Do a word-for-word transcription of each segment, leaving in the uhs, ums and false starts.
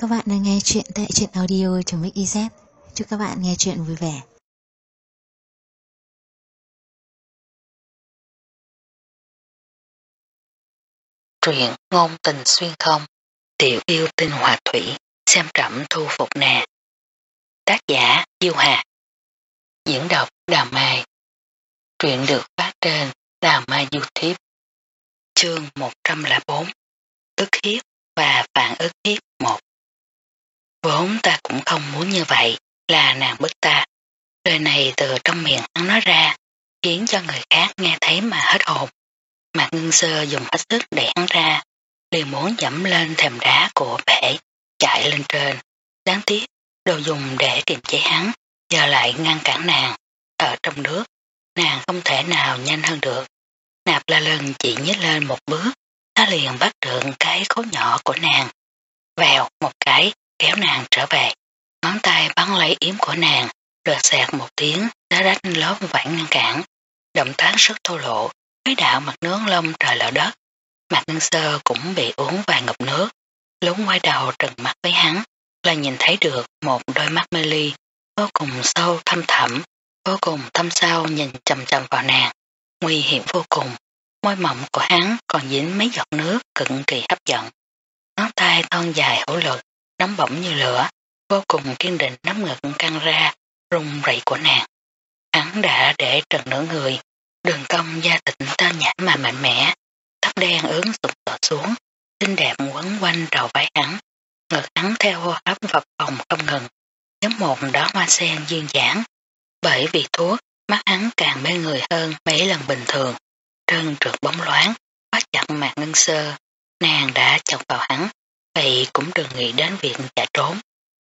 các bạn đang nghe chuyện tại truyện audio.mixyz. Chúc các bạn nghe chuyện vui vẻ. Truyện ngôn tình xuyên không, tiểu yêu tinh hòa thủy, xem trẫm thu phục nè. Tác giả Diêu Hà. Diễn đọc Đào Mai. Truyện được phát trên Đào Mai YouTube. Chương một trăm lẻ bốn. Ức hiếp và phản ức hiếp một. Vốn ta cũng không muốn như vậy, là nàng bức ta. Lời này từ trong miệng hắn nói ra, khiến cho người khác nghe thấy mà hết hồn. Mạc Ngân Sơ dùng hết sức đẩy hắn ra, liền muốn dẫm lên thềm đá của bể, chạy lên trên. Đáng tiếc, đồ dùng để kiềm chế hắn, giờ lại ngăn cản nàng. Ở trong nước, nàng không thể nào nhanh hơn được. Nạp La Lân chỉ nhích lên một bước, ta liền bắt được cái khối nhỏ của nàng. Vèo một cái, kéo nàng trở về. Ngón tay bắn lấy yếm của nàng, rợt xẹt một tiếng, đá rách lớp vải ngăn cản. Động tác rất thô lỗ, khuấy đạo mặt nướng lông trời lở đất. Mạc Ngân Sơ cũng bị uống vài ngụm nước, lúc quay đầu trừng mắt với hắn, là nhìn thấy được một đôi mắt mê ly, vô cùng sâu thâm thẳm, vô cùng thâm sâu nhìn chầm chầm vào nàng, nguy hiểm vô cùng. Môi mỏng của hắn còn dính mấy giọt nước cực kỳ hấp dẫn. Ngón tay thon dài hữu lực, nóng bỏng như lửa, vô cùng kiên định nắm ngực căng ra, rung rẩy của nàng. Hắn đã để trần nửa người, đường cong da thịt tơ nhã mà mạnh mẽ, tóc đen ướn sụp tỏ xuống, xinh đẹp quấn quanh đầu vai hắn. Ngực hắn theo hô hấp phập phồng không ngừng, giống một đóa hoa sen duyên dáng. Bởi vì thuốc, mắt hắn càng mê người hơn mấy lần bình thường. Trơn trượt bóng loáng, bắt chặt Mạc Ngân Sơ, nàng đã chọc vào hắn, vậy cũng đừng nghĩ đến việc chạy trốn.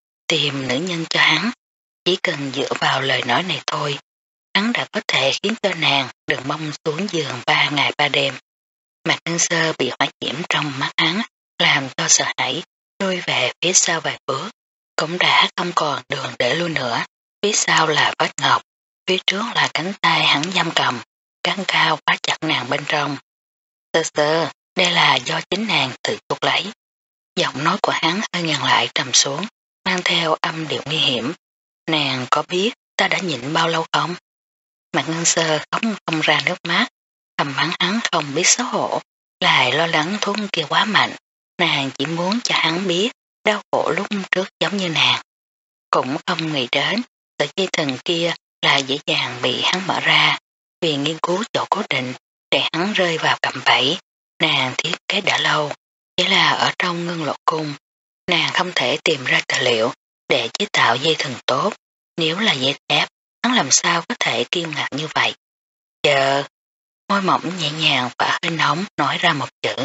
Tìm nữ nhân cho hắn, chỉ cần dựa vào lời nói này thôi, hắn đã có thể khiến cho nàng đừng mong xuống giường ba ngày ba đêm. Mạc Ngân Sơ bị hỏa nhiễm trong mắt hắn, làm cho sợ hãi, lui về phía sau vài bước, cũng đã không còn đường để lui nữa. Phía sau là vách ngọc, phía trước là cánh tay hắn giam cầm, gắn cao khóa chặt nàng bên trong. Sơ sơ, đây là do chính nàng tự tuột lấy. Giọng nói của hắn hơi ngăn lại trầm xuống, mang theo âm điệu nguy hiểm. Nàng có biết ta đã nhịn bao lâu không? Mạc Ngân Sơ khóc không ra nước mắt, thầm mắng hắn không biết xấu hổ, lại lo lắng thuốc kia quá mạnh. Nàng chỉ muốn cho hắn biết đau khổ lúc trước giống như nàng. Cũng không nghĩ đến sợi dây thừng kia là dễ dàng bị hắn mở ra, vì nghiên cứu chỗ cố định để hắn rơi vào cạm bẫy. Nàng thiết kế đã lâu, chỉ là ở trong ngân lộ cung, nàng không thể tìm ra tài liệu để chế tạo dây thừng tốt. Nếu là dây thép, hắn làm sao có thể kiêu ngạo như vậy? Chờ, môi mỏng nhẹ nhàng và hơi nóng nói ra một chữ,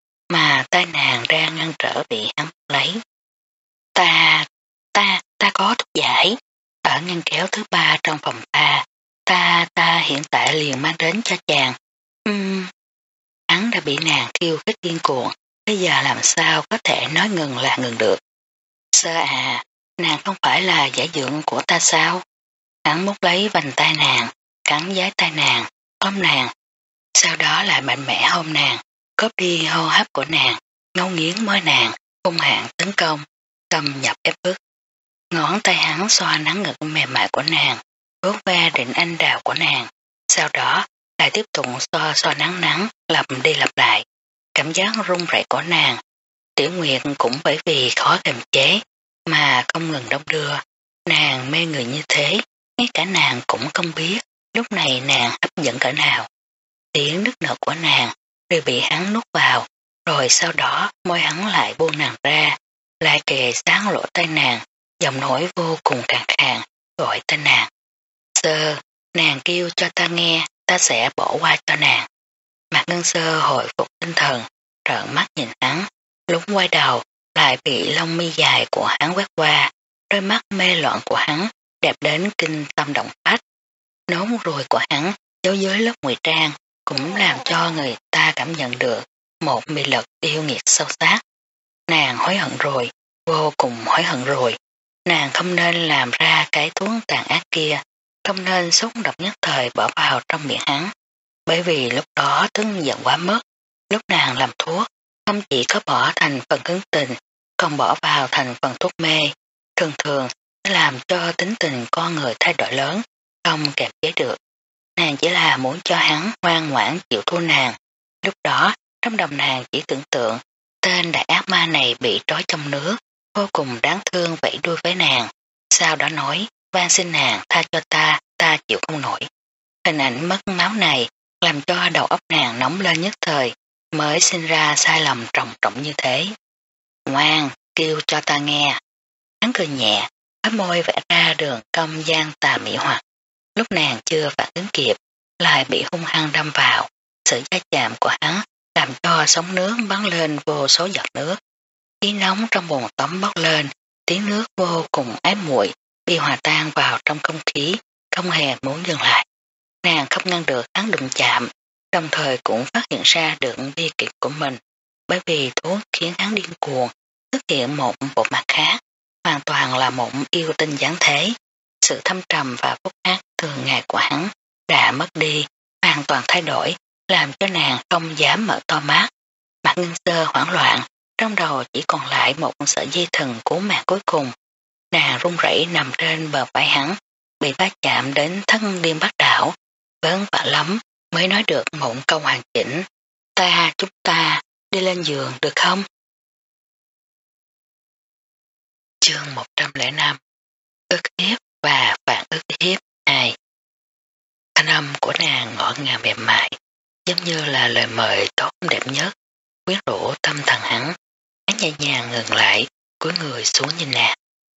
mà tay nàng ra ngăn trở bị hắn lấy. Ta, ta, ta có thuốc giải. Ở ngăn kéo thứ ba trong phòng ta, ta, ta hiện tại liền mang đến cho chàng. Uhm. Hắn đã bị nàng khiêu khích điên cuồng, bây giờ làm sao có thể nói ngừng là ngừng được. Sơ à, nàng không phải là giả dưỡng của ta sao? Hắn mút lấy vành tay nàng, cắn giái tay nàng, ôm nàng, sau đó lại mạnh mẽ hôn nàng, cướp đi hô hấp của nàng, ngấu nghiến môi nàng, hung hãn tấn công, cầm nhập ép bức. Ngón tay hắn xoa nắng ngực mềm mại của nàng, vuốt ve định anh đào của nàng, sau đó lại tiếp tục xoa xoa nắng nắng, lặp đi lặp lại. Cảm giác run rẩy của nàng, Tiểu Nguyệt cũng bởi vì khó kiềm chế mà không ngừng đông đưa. Nàng mê người như thế, ngay cả nàng cũng không biết lúc này nàng hấp dẫn cỡ nào. Tiếng nức nở của nàng đều bị hắn nuốt vào, rồi sau đó môi hắn lại buông nàng ra, lại kề sáng lỗ tay nàng, giọng nói vô cùng khàn khàn gọi tên nàng. Sơ, nàng kêu cho ta nghe, ta sẽ bỏ qua cho nàng. Mạc Ngân Sơ hồi phục tinh thần, trợn mắt nhìn hắn, lúc quay đầu lại bị lông mi dài của hắn quét qua, đôi mắt mê loạn của hắn đẹp đến kinh tâm động phách. Nón ruồi của hắn giấu dưới lớp ngụy trang cũng làm cho người ta cảm nhận được một mị lực yêu nghiệt sâu sắc. Nàng hối hận rồi, vô cùng hối hận rồi. Nàng không nên làm ra cái thuốc tàn ác kia, không nên xúc độc nhất thời bỏ vào trong miệng hắn. Bởi vì lúc đó tức giận quá mức, lúc nàng làm thuốc, không chỉ có bỏ thành phần cứng tình, còn bỏ vào thành phần thuốc mê, thường thường sẽ làm cho tính tình con người thay đổi lớn, không kềm chế được. Nàng chỉ là muốn cho hắn ngoan ngoãn chịu thua nàng. Lúc đó, trong đầu nàng chỉ tưởng tượng tên đại ác ma này bị trói trong nước, vô cùng đáng thương vẫy đuôi với nàng. Sau đó nói, van xin nàng tha cho ta, ta chịu không nổi. Hình ảnh mất máu này làm cho đầu óc nàng nóng lên nhất thời, mới sinh ra sai lầm trọng trọng như thế. Ngoan, kêu cho ta nghe. Hắn cười nhẹ, khóe môi vẽ ra đường cong gian tà mỹ hoặc. Lúc nàng chưa phản ứng kịp, lại bị hung hăng đâm vào. Sự va chạm của hắn làm cho sóng nước bắn lên vô số giọt nước. Khí nóng trong bồn tắm bốc lên, tiếng nước vô cùng ám muội bị hòa tan vào trong không khí, không hề muốn dừng lại. Nàng không ngăn được hắn đụng chạm, đồng thời cũng phát hiện ra được bi kịch của mình, bởi vì thuốc khiến hắn điên cuồng, xuất hiện một bộ mặt khác, hoàn toàn là một yêu tinh giáng thế. Sự thâm trầm và phúc ác thường ngày của hắn đã mất đi, hoàn toàn thay đổi, làm cho nàng không dám mở to mắt. Mặt Ngân Sơ hoảng loạn, trong đầu chỉ còn lại một sợi dây thừng cứu mạng cuối cùng. Nàng run rẩy nằm trên bờ vai hắn, bị va chạm đến thân điên bắt đảo, vất vả lắm mới nói được một câu hoàn chỉnh. Ta, chúng ta, đi lên giường được không? Chương một trăm lẻ năm Ức hiếp và phản ức hiếp hai. Thanh âm của nàng ngọt ngào mềm mại, giống như là lời mời tốt đẹp nhất, quyến rũ tâm thần hắn. Hắn nhẹ nhàng ngừng lại, cúi người xuống nhìn nàng.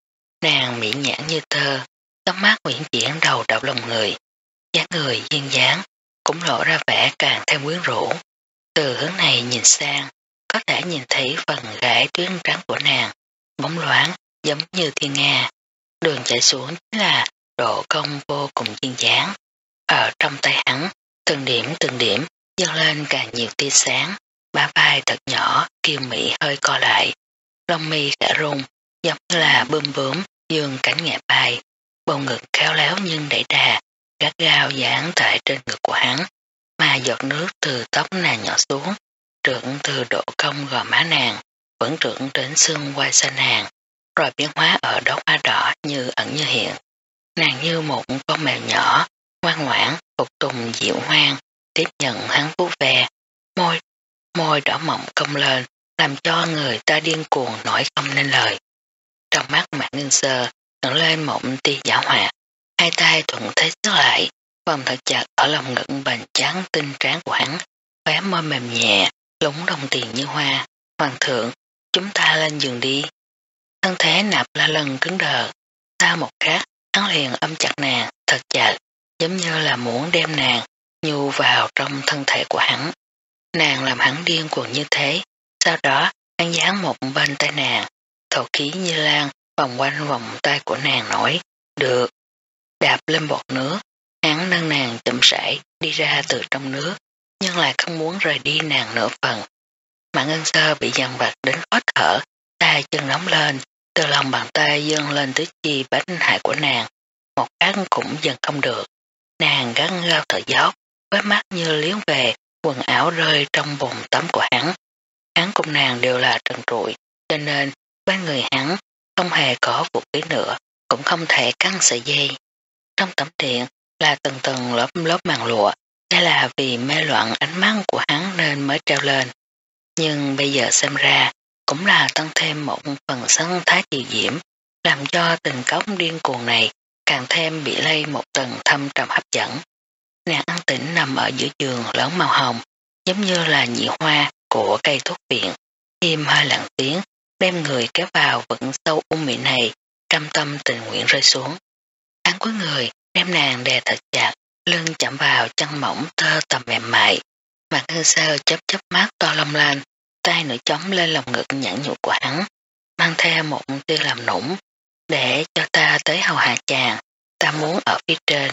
Nàng mỹ nhãn như tơ, tóc mắt uyển chuyển đầu đậu lòng người, dáng người duyên dáng cũng lộ ra vẻ càng thêm quyến rũ. Từ hướng này nhìn sang, có thể nhìn thấy phần gãi tuyến trắng của nàng, bóng loáng giống như thiên nga. Đường chạy xuống chính là độ cong vô cùng duyên dáng. Ở trong tay hắn, từng điểm từng điểm dâng lên càng nhiều tia sáng, bả vai thật nhỏ, kiêu mỹ hơi co lại, lông mi khẽ rung, giống như là bươm bướm dương cánh nhẹ bay, bầu ngực khéo léo nhưng đẩy đà, gắt gao dán tại trên ngực của hắn, mà giọt nước từ tóc nàng nhỏ xuống, trượn từ độ cong gò má nàng, vẫn trượn đến xương quai xanh nàng, rồi biến hóa ở đóa hoa đỏ như ẩn như hiện. Nàng như một con mèo nhỏ, ngoan ngoãn, phục tùng dịu ngoan, tiếp nhận hắn vuốt ve, môi, môi đỏ mọng cong lên, làm cho người ta điên cuồng nổi không nên lời. Trong mắt Mạc Ngân Sơ ngẩng lên một tia giả hoạt, hai tay thuận thế xứ lại, vòng thật chặt ở lòng ngực bền trắng tinh tráng của hắn, khóe môi mềm nhẹ, lúng đồng tiền như hoa. Hoàng thượng, chúng ta lên giường đi. Thân thế Nạp La Lân cứng đờ, sau một khắc hắn liền ôm chặt nàng thật chặt, giống như là muốn đem nàng nhu vào trong thân thể của hắn. Nàng làm hắn điên cuồng như thế, sau đó hắn dán một bên tay nàng, thổ khí như lan vòng quanh vòng tay của nàng nói, được. Đạp lên bọt nước, hắn nâng nàng chậm rãi đi ra từ trong nước, nhưng lại không muốn rời đi nàng nửa phần. Mạc Ngân Sơ bị dằn vặt đến khó thở, tay chân nóng lên, từ lòng bàn tay dâng lên tứ chi bách hại của nàng, một cái cũng dần không được. Nàng gắn gao thở dốc, với mắt như liếng về, quần áo rơi trong bồn tắm của hắn. Hắn cùng nàng đều là trần trụi, cho nên bên người hắn không hề có vũ khí nữa, cũng không thể căng sợi dây. Trong tẩm điện là từng tầng lớp lớp màn lụa, đây là vì mê loạn ánh mắt của hắn nên mới treo lên. Nhưng bây giờ xem ra, cũng là tăng thêm một phần sân thái kiều diễm, làm cho tình cốc điên cuồng này càng thêm bị lây một tầng thâm trầm hấp dẫn. Nàng an tĩnh nằm ở giữa giường lớn màu hồng, giống như là nhị hoa của cây thuốc viện, im hơi lặng tiếng, đem người kéo vào vận sâu u mị này, cam tâm tình nguyện rơi xuống. Hắn cuối người đem nàng đè thật chặt, lưng chạm vào chân mỏng tơ tầm mềm mại. Mạc Ngân Sơ chớp chớp mắt to long lanh, tay nửa trống lên lòng ngực nhẵn nhụt của hắn, mang theo một tia làm nũng, để cho ta tới hầu hạ chàng, ta muốn ở phía trên.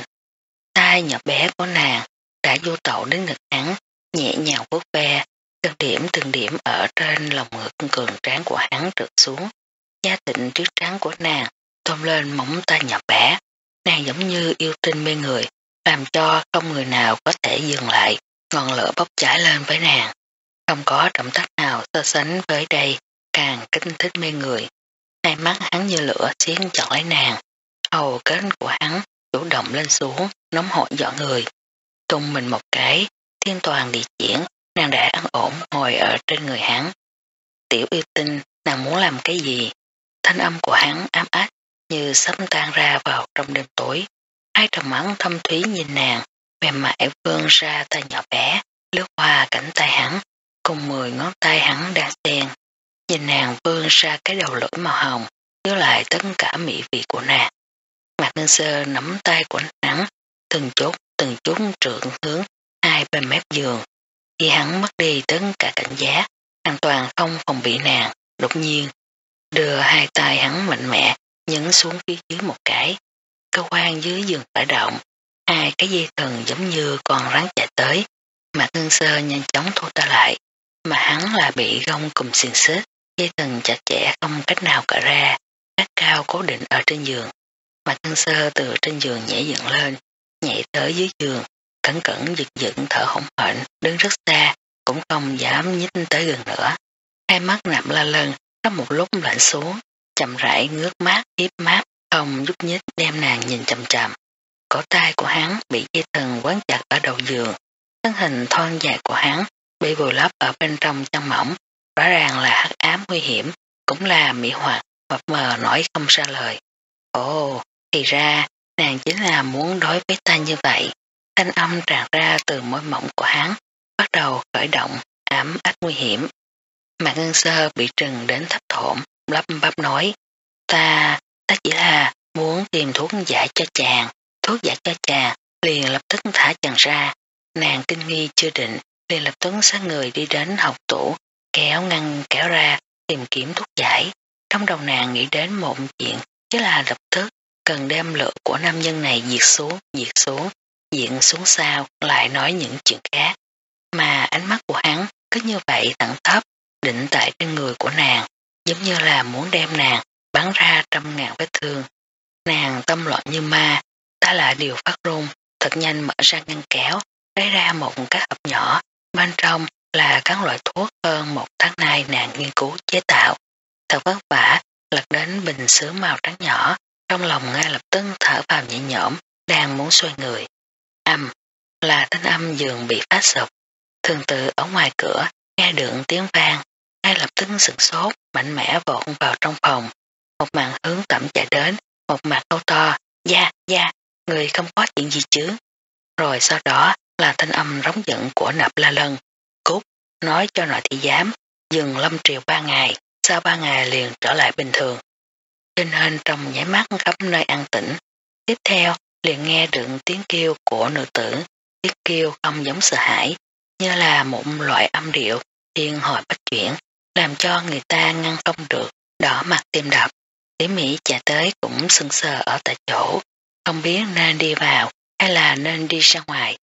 Tay nhỏ bé của nàng đã vô tậu đến ngực hắn, nhẹ nhàng vuốt ve, từng điểm từng điểm ở trên lòng ngực cường tráng của hắn trượt xuống. Da tịnh trước trắng của nàng tôn lên móng tay nhỏ bé, nàng giống như yêu tinh mê người, làm cho không người nào có thể dừng lại, ngọn lửa bốc cháy lên với nàng. Không có động tác nào so sánh với đây, càng kích thích mê người. Hai mắt hắn như lửa xiên chọn lấy nàng, hầu kết của hắn chủ động lên xuống, nóng hổi dọa người. Tung mình một cái, thiên toàn địa chuyển, nàng đã ăn ổn ngồi ở trên người hắn. Tiểu yêu tinh, nàng muốn làm cái gì? Thanh âm của hắn ám ách như sắp tan ra vào trong đêm tối. Hai tròng mắt thâm thúy nhìn nàng, mềm mại vươn ra tay nhỏ bé, lướt qua cánh tay hắn, cùng mười ngón tay hắn đang xen. Nhìn nàng vươn ra cái đầu lưỡi màu hồng, nhớ lại tất cả mỹ vị của nàng. Mạc Ngân Sơ nắm tay của hắn, từng chút, từng chút trượng hướng hai bên mép giường. Khi hắn mất đi tất cả cảnh giác, hoàn toàn không phòng bị nàng, đột nhiên đưa hai tay hắn mạnh mẽ nhấn xuống phía dưới một cái. Cơ quan dưới giường khởi động, hai cái dây thần giống như con rắn chạy tới. Mạc Ngân Sơ nhanh chóng thu ta lại, mà hắn là bị gông cùng xiềng xích, dây thần chặt chẽ không cách nào cởi ra, gắt cao cố định ở trên giường. Mạc Ngân Sơ từ trên giường nhảy dựng lên, nhảy tới dưới giường, cẩn cẩn giật giật thở hổn hển, đứng rất xa, cũng không dám nhích tới gần nữa. Hai mắt nạm la lần, trong một lúc lạnh xuống, chậm rãi ngước mắt, hiếp mắt, không giúp nhích đem nàng nhìn chầm chầm. Cổ tay của hắn bị dây thần quấn chặt ở đầu giường, thân hình thon dài của hắn bị vùi lấp ở bên trong chăn mỏng, rõ ràng là hắc ám nguy hiểm, cũng là mỹ hoặc, mập mờ nói không ra lời. Ồ, thì ra, nàng chính là muốn đối với ta như vậy. Thanh âm tràn ra từ môi mỏng của hắn, bắt đầu khởi động, ám ách nguy hiểm. Mạc Ngân Sơ bị trừng đến thấp thổm, lắp bắp nói, ta, ta chỉ là muốn tìm thuốc giải cho chàng, thuốc giải cho chàng, liền lập tức thả chàng ra. Nàng kinh nghi chưa định, liền lập tức sát người đi đến học tủ, kéo ngăn kéo ra, tìm kiếm thuốc giải. Trong đầu nàng nghĩ đến một chuyện, chứ là lập tức cần đem lửa của nam nhân này diệt xuống, diệt xuống, diện xuống sao, lại nói những chuyện khác. Mà ánh mắt của hắn cứ như vậy thẳng thấp, định tại trên người của nàng, giống như là muốn đem nàng bắn ra trăm ngàn vết thương. Nàng tâm loạn như ma, ta lại điều phát run, thật nhanh mở ra ngăn kéo, lấy ra một cái hộp nhỏ, bên trong là các loại thuốc hơn một tháng nay nàng nghiên cứu chế tạo. Thật vất vả, lật đến bình sứ màu trắng nhỏ, trong lòng ngay lập tức thở vào nhẹ nhõm, đang muốn xoay người. Âm, là thanh âm giường bị phá sụp. Thường tự ở ngoài cửa, nghe được tiếng vang, ngay lập tức sửng sốt, mạnh mẽ vọt vào trong phòng. Một mặt hướng Tẩm chạy đến, một mặt câu to, da, da, người không có chuyện gì chứ. Rồi sau đó là thanh âm rống giận của Nạp La Lân. Cút, nói cho nội thị giám, dừng lâm triều ba ngày, sau ba ngày liền trở lại bình thường. Cho nên trong nháy mắt khắp nơi an tĩnh. Tiếp theo liền nghe được tiếng kêu của nữ tử, tiếng kêu không giống sợ hãi, như là một loại âm điệu thiên hồi bách chuyển, làm cho người ta ngăn không được, đỏ mặt tim đập. Lý Mỹ chạy tới cũng sững sờ ở tại chỗ, không biết nên đi vào hay là nên đi ra ngoài.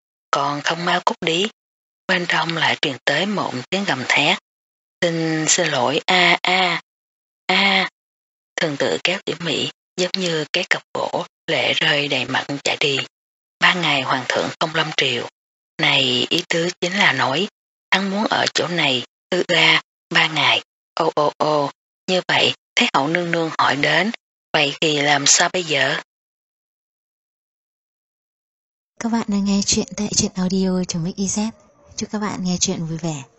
Còn không mau cút đi. Bên trong lại truyền tới một tiếng gầm thét. Xin xin lỗi a a a. Thường tự kéo Tiểu Mỹ giống như cái cọc gỗ, lệ rơi đầy mặt chạy đi. Ba ngày hoàng thượng không lâm triều. Này ý tứ chính là nói, hắn muốn ở chỗ này, ư ra, ba ngày, ô ô ô, như vậy, Thái hậu nương nương hỏi đến, vậy thì làm sao bây giờ? Các bạn đang nghe chuyện tại truyện audio.mix.iz. Chúc các bạn nghe chuyện vui vẻ.